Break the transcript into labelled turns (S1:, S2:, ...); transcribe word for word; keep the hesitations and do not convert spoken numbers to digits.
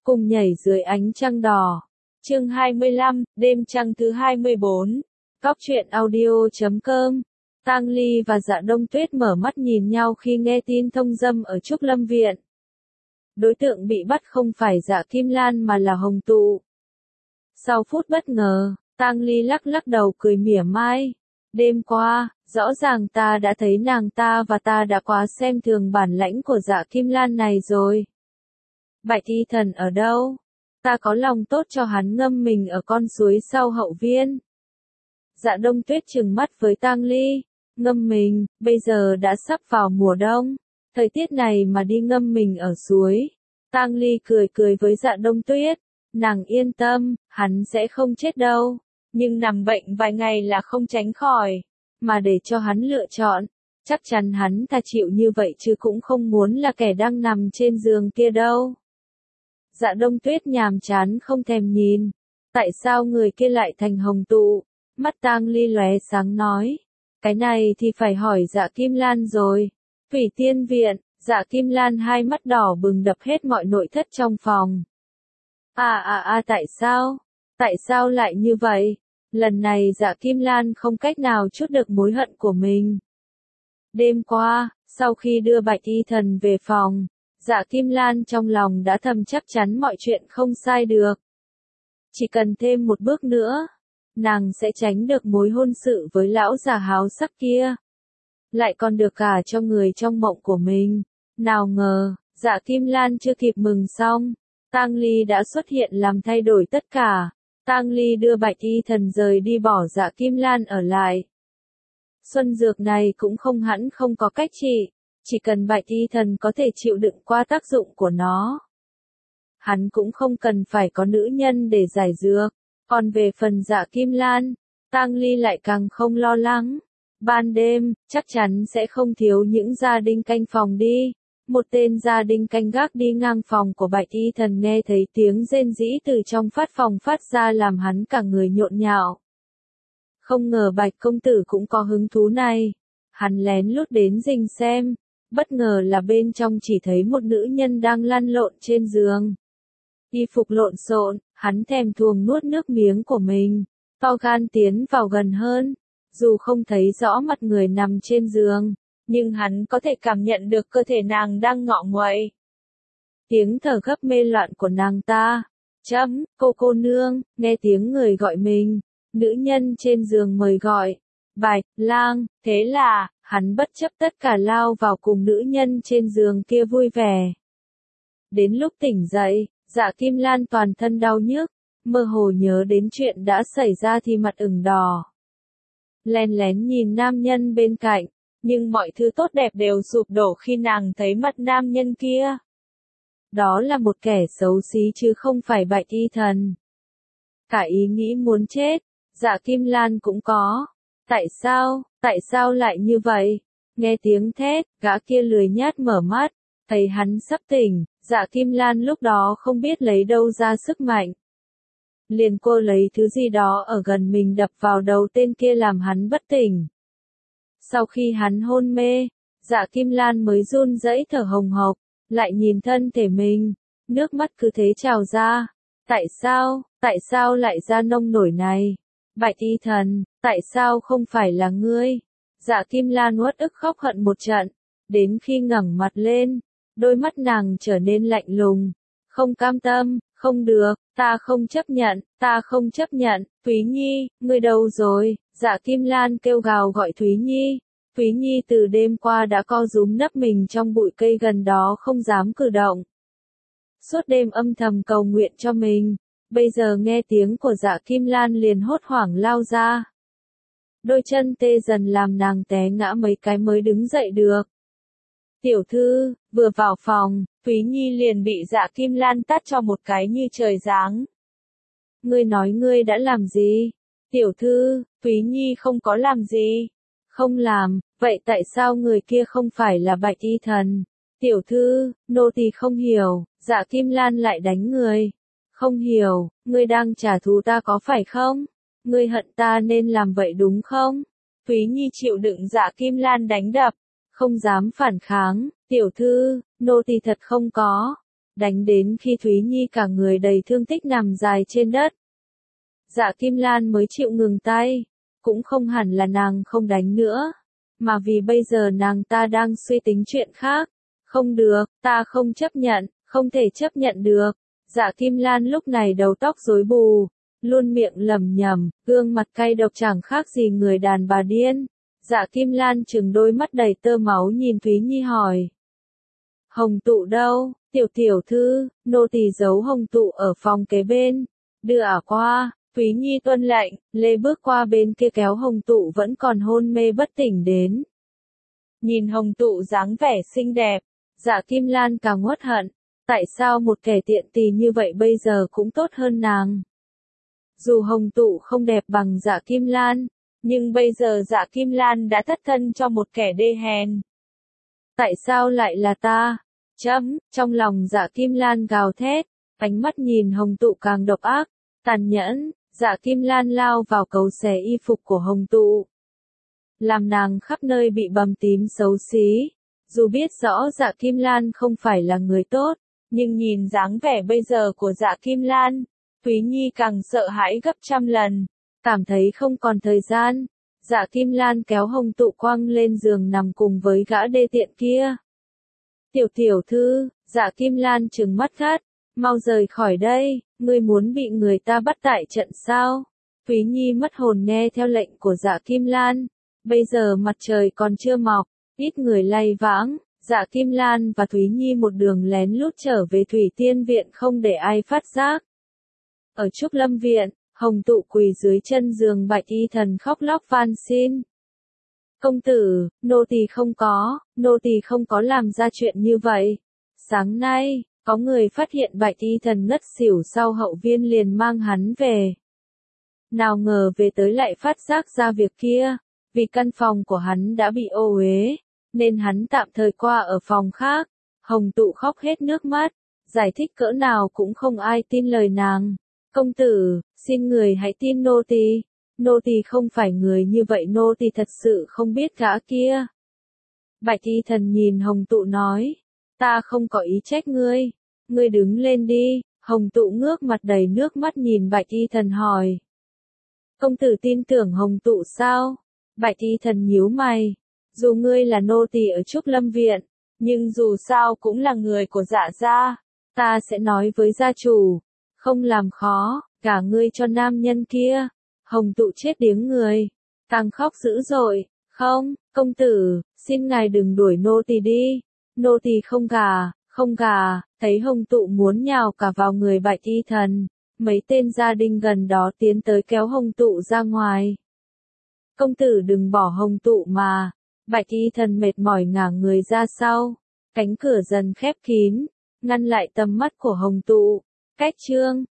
S1: cùng nhảy dưới ánh trăng đỏ. Chương hai mươi lăm, đêm trăng thứ hai mươi bốn. Cóc truyện audio chấm com. Tang Ly và Dạ Đông Tuyết mở mắt nhìn nhau khi nghe tin thông dâm ở Trúc Lâm Viện. Đối tượng bị bắt không phải Dạ Kim Lan mà là Hồng Tụ. Sau phút bất ngờ, Tang Ly lắc lắc đầu cười mỉa mai. Đêm qua, rõ ràng ta đã thấy nàng ta và ta đã quá xem thường bản lãnh của Dạ Kim Lan này rồi. Bạch Y Thần ở đâu? Ta có lòng tốt cho hắn ngâm mình ở con suối sau hậu viên. Dạ Đông Tuyết trừng mắt với Tang Ly. Ngâm mình, bây giờ đã sắp vào mùa đông. Thời tiết này mà đi ngâm mình ở suối. Tang Ly cười cười với Dạ Đông Tuyết. Nàng yên tâm, hắn sẽ không chết đâu. Nhưng nằm bệnh vài ngày là không tránh khỏi. Mà để cho hắn lựa chọn, chắc chắn hắn ta chịu như vậy chứ cũng không muốn là kẻ đang nằm trên giường kia đâu. Dạ Đông Tuyết nhàm chán không thèm nhìn. Tại sao người kia lại thành Hồng Tụ? Mắt Tang Ly lóe sáng nói. Cái này thì phải hỏi Dạ Kim Lan rồi. Thủy Tiên Viện, Dạ Kim Lan hai mắt đỏ bừng đập hết mọi nội thất trong phòng. À à à tại sao? Tại sao lại như vậy? Lần này Dạ Kim Lan không cách nào trút được mối hận của mình. Đêm qua, sau khi đưa Bạch Y Thần về phòng, Dạ Kim Lan trong lòng đã thầm chắc chắn mọi chuyện không sai được. Chỉ cần thêm một bước nữa, nàng sẽ tránh được mối hôn sự với lão già háo sắc kia. Lại còn được cả cho người trong mộng của mình. Nào ngờ, Dạ Kim Lan chưa kịp mừng xong, Tang Ly đã xuất hiện làm thay đổi tất cả. Tang Ly đưa Bạch Y Thần rời đi bỏ Dạ Kim Lan ở lại. Xuân dược này cũng không hẳn không có cách trị, chỉ cần Bạch Y Thần có thể chịu đựng qua tác dụng của nó. Hắn cũng không cần phải có nữ nhân để giải dược. Còn về phần Dạ Kim Lan, Tang Ly lại càng không lo lắng. Ban đêm, chắc chắn sẽ không thiếu những gia đình canh phòng đi. Một tên gia đình canh gác đi ngang phòng của Bạch Y Thần nghe thấy tiếng rên rỉ từ trong phát phòng phát ra làm hắn cả người nhộn nhạo. Không ngờ Bạch công tử cũng có hứng thú này. Hắn lén lút đến rình xem, bất ngờ là bên trong chỉ thấy một nữ nhân đang lăn lộn trên giường. Y phục lộn xộn, hắn thèm thuồng nuốt nước miếng của mình, to gan tiến vào gần hơn. Dù không thấy rõ mặt người nằm trên giường, nhưng hắn có thể cảm nhận được cơ thể nàng đang ngọ nguậy. Tiếng thở gấp mê loạn của nàng ta. Chấm, cô cô nương, nghe tiếng người gọi mình. Nữ nhân trên giường mời gọi. Bạch, lang, thế là, hắn bất chấp tất cả lao vào cùng nữ nhân trên giường kia vui vẻ. Đến lúc tỉnh dậy, Dạ Kim Lan toàn thân đau nhức, mơ hồ nhớ đến chuyện đã xảy ra thì mặt ửng đỏ. Lén lén nhìn nam nhân bên cạnh, nhưng mọi thứ tốt đẹp đều sụp đổ khi nàng thấy mặt nam nhân kia. Đó là một kẻ xấu xí chứ không phải Bạch Y Thần. Cả ý nghĩ muốn chết, Dạ Kim Lan cũng có. Tại sao, tại sao lại như vậy? Nghe tiếng thét, gã kia lười nhác mở mắt, thấy hắn sắp tỉnh, Dạ Kim Lan lúc đó không biết lấy đâu ra sức mạnh. Liền cô lấy thứ gì đó ở gần mình đập vào đầu tên kia làm hắn bất tỉnh. Sau khi hắn hôn mê, Dạ Kim Lan mới run rẩy thở hồng hộc, lại nhìn thân thể mình, nước mắt cứ thế trào ra. Tại sao, tại sao lại ra nông nổi này? Bạch Y Thần, tại sao không phải là ngươi? Dạ Kim Lan uất ức khóc hận một trận, đến khi ngẩng mặt lên, đôi mắt nàng trở nên lạnh lùng. Không cam tâm, không được, ta không chấp nhận, ta không chấp nhận. Thúy Nhi, ngươi đâu rồi? Dạ Kim Lan kêu gào gọi Thúy Nhi. Thúy Nhi từ đêm qua đã co rúm nấp mình trong bụi cây gần đó không dám cử động. Suốt đêm âm thầm cầu nguyện cho mình, bây giờ nghe tiếng của Dạ Kim Lan liền hốt hoảng lao ra. Đôi chân tê dần làm nàng té ngã mấy cái mới đứng dậy được. Tiểu thư, vừa vào phòng, Thúy Nhi liền bị Dạ Kim Lan tát cho một cái như trời giáng. Ngươi nói ngươi đã làm gì? Tiểu thư, Thúy Nhi không có làm gì. Không làm, vậy tại sao người kia không phải là Bạch Y Thần? Tiểu thư, nô tỳ không hiểu, Dạ Kim Lan lại đánh người. Không hiểu, ngươi đang trả thù ta có phải không? Ngươi hận ta nên làm vậy đúng không? Thúy Nhi chịu đựng Dạ Kim Lan đánh đập, không dám phản kháng. Tiểu thư, nô tỳ thật không có. đánh đến khi Thúy Nhi cả người đầy thương tích nằm dài trên đất. Dạ Kim Lan mới chịu ngừng tay, cũng không hẳn là nàng không đánh nữa, mà vì bây giờ nàng ta đang suy tính chuyện khác. Không được, ta không chấp nhận, không thể chấp nhận được. Dạ Kim Lan lúc này đầu tóc rối bù, luôn miệng lẩm nhẩm, gương mặt cay độc chẳng khác gì người đàn bà điên. Dạ Kim Lan trừng đôi mắt đầy tơ máu nhìn Thúy Nhi hỏi. Hồng Tụ đâu? Tiểu tiểu thư, nô tỳ giấu Hồng Tụ ở phòng kế bên. Đưa ả qua. Thúy Nhi tuân lệnh, lê bước qua bên kia kéo Hồng Tụ vẫn còn hôn mê bất tỉnh đến. Nhìn Hồng Tụ dáng vẻ xinh đẹp, Dạ Kim Lan càng uất hận. Tại sao một kẻ tiện tỳ như vậy bây giờ cũng tốt hơn nàng? Dù Hồng Tụ không đẹp bằng Dạ Kim Lan, nhưng bây giờ Dạ Kim Lan đã thất thân cho một kẻ đê hèn. Tại sao lại là ta? Chấm, trong lòng Dạ Kim Lan gào thét, ánh mắt nhìn Hồng Tụ càng độc ác, tàn nhẫn. Dạ Kim Lan lao vào cấu xé y phục của Hồng Tụ, làm nàng khắp nơi bị bầm tím xấu xí. Dù biết rõ Dạ Kim Lan không phải là người tốt, nhưng nhìn dáng vẻ bây giờ của Dạ Kim Lan, Thúy Nhi càng sợ hãi gấp trăm lần, cảm thấy không còn thời gian. Dạ Kim Lan kéo Hồng Tụ quăng lên giường nằm cùng với gã đê tiện kia. Tiểu tiểu thư, Dạ Kim Lan trừng mắt gắt, mau rời khỏi đây, ngươi muốn bị người ta bắt tại trận sao? Thúy Nhi mất hồn nghe theo lệnh của Dạ Kim Lan. Bây giờ mặt trời còn chưa mọc, ít người lay vãng, Dạ Kim Lan và Thúy Nhi một đường lén lút trở về Thủy Tiên Viện không để ai phát giác. Ở Trúc Lâm Viện, Hồng Tụ quỳ dưới chân giường Bạch Y Thần khóc lóc van xin. Công tử, nô tỳ không có, nô tỳ không có làm ra chuyện như vậy. Sáng nay, có người phát hiện Bạch Y Thần ngất xỉu sau hậu viên liền mang hắn về. Nào ngờ về tới lại phát giác ra việc kia, vì căn phòng của hắn đã bị ô uế, nên hắn tạm thời qua ở phòng khác. Hồng Tụ khóc hết nước mắt, giải thích cỡ nào cũng không ai tin lời nàng. Công tử, xin người hãy tin nô tỳ, nô tỳ không phải người như vậy, nô tỳ thật sự không biết gã kia. Bạch Y Thần nhìn Hồng Tụ nói, ta không có ý trách ngươi, ngươi đứng lên đi. Hồng Tụ ngước mặt đầy nước mắt nhìn Bạch Y Thần hỏi. Công tử tin tưởng Hồng Tụ sao? Bạch Y Thần nhíu mày, dù ngươi là nô tỳ ở Trúc Lâm Viện, nhưng dù sao cũng là người của Dạ gia, ta sẽ nói với gia chủ, không làm khó, cả ngươi cho nam nhân kia. Hồng Tụ chết điếng người, càng khóc dữ dội, không, công tử, xin ngài đừng đuổi nô tỳ đi, nô tỳ không gả, không gả. Thấy Hồng Tụ muốn nhào cả vào người Bạch Y Thần, mấy tên gia đình gần đó tiến tới kéo Hồng Tụ ra ngoài. Công tử đừng bỏ Hồng Tụ mà. Bạch Y Thần mệt mỏi ngả người ra sau, cánh cửa dần khép kín, ngăn lại tầm mắt của Hồng Tụ. Cách chương